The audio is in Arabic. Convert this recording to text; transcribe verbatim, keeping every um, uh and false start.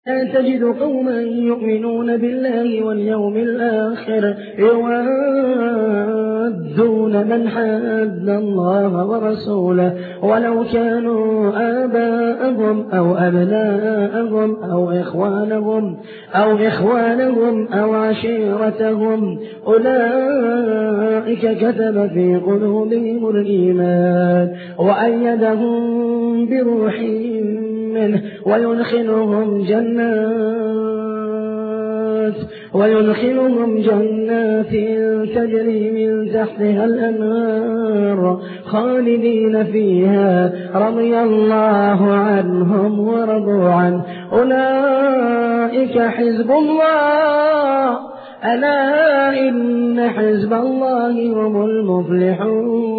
لا تجد قوما يؤمنون بالله واليوم الآخر يوادون من حاد الله ورسوله ولو كانوا آباءهم أو أبناءهم أو إخوانهم أو إخوانهم أو عشيرتهم أولئك كتب في قلوبهم الإيمان وأيدهم بروح منه ويدخلهم جنات ويدخلهم جنات تجري من تحتها الأنهار خالدين فيها رضي الله عنهم ورضوا عنه أولئك حزب الله ألا إن حزب الله هم المفلحون.